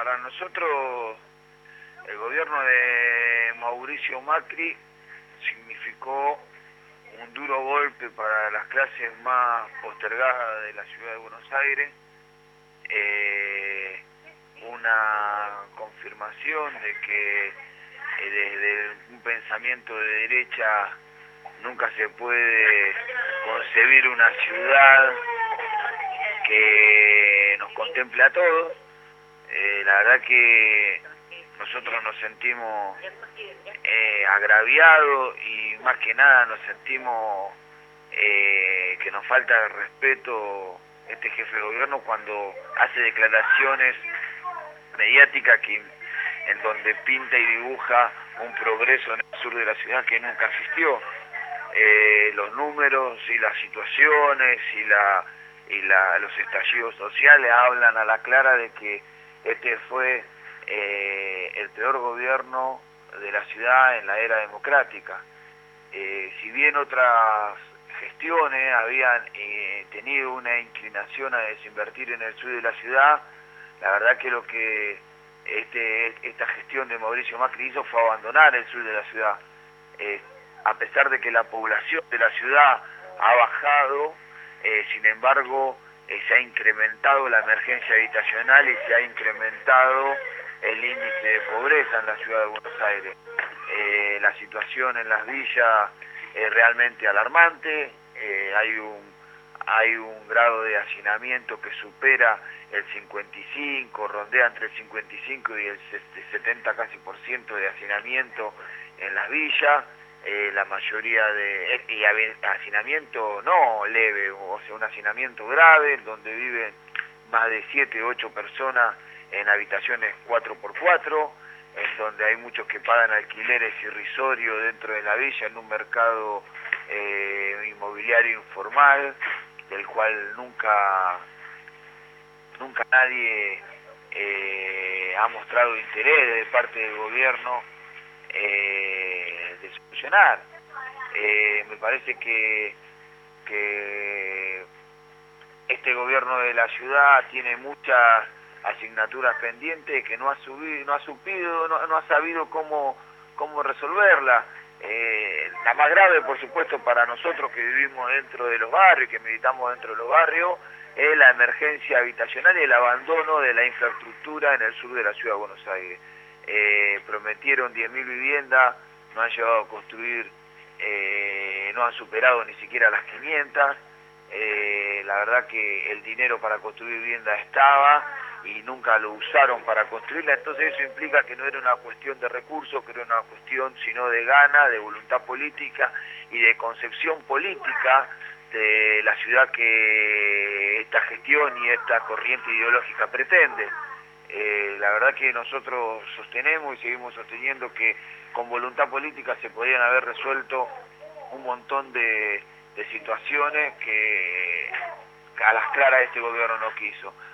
Para nosotros, el gobierno de Mauricio Macri significó un duro golpe para las clases más postergadas de la ciudad de Buenos Aires, una confirmación de que desde un pensamiento de derecha nunca se puede concebir una ciudad que nos contemple a todos. La verdad que nosotros nos sentimos agraviados y más que nada nos sentimos que nos falta el respeto este jefe de gobierno cuando hace declaraciones mediáticas en donde pinta y dibuja un progreso en el sur de la ciudad que nunca existió. Los números y las situaciones y los estallidos sociales hablan a la clara de que este fue el peor gobierno de la ciudad en la era democrática. Si bien otras gestiones habían tenido una inclinación a desinvertir en el sur de la ciudad, la verdad que lo que esta gestión de Mauricio Macri hizo fue abandonar el sur de la ciudad. A pesar de que la población de la ciudad ha bajado, sin embargo se ha incrementado la emergencia habitacional y se ha incrementado el índice de pobreza en la ciudad de Buenos Aires. La situación en las villas es realmente alarmante, hay un grado de hacinamiento que supera el 55, rondea entre el 55 y el 70 casi por ciento de hacinamiento en las villas. La mayoría de hacinamiento no leve, o sea, un hacinamiento grave, donde viven más de 7 o 8 personas en habitaciones 4x4, en donde hay muchos que pagan alquileres irrisorios dentro de la villa, en un mercado inmobiliario informal, del cual nunca nadie ha mostrado interés de parte del gobierno de solucionar. Me parece que este gobierno de la ciudad tiene muchas asignaturas pendientes que no ha sabido cómo resolverla. La más grave, por supuesto, para nosotros que vivimos dentro de los barrios, que militamos dentro de los barrios, es la emergencia habitacional y el abandono de la infraestructura en el sur de la ciudad de Buenos Aires. Prometieron 10.000 viviendas, no han llegado a construir, no han superado ni siquiera las 500. La verdad que el dinero para construir vivienda estaba y nunca lo usaron para construirla, entonces eso implica que no era una cuestión de recursos, que era una cuestión sino de gana, de voluntad política y de concepción política de la ciudad que esta gestión y esta corriente ideológica pretende. La verdad que nosotros sostenemos y seguimos sosteniendo que con voluntad política se podrían haber resuelto un montón de situaciones que a las claras este gobierno no quiso.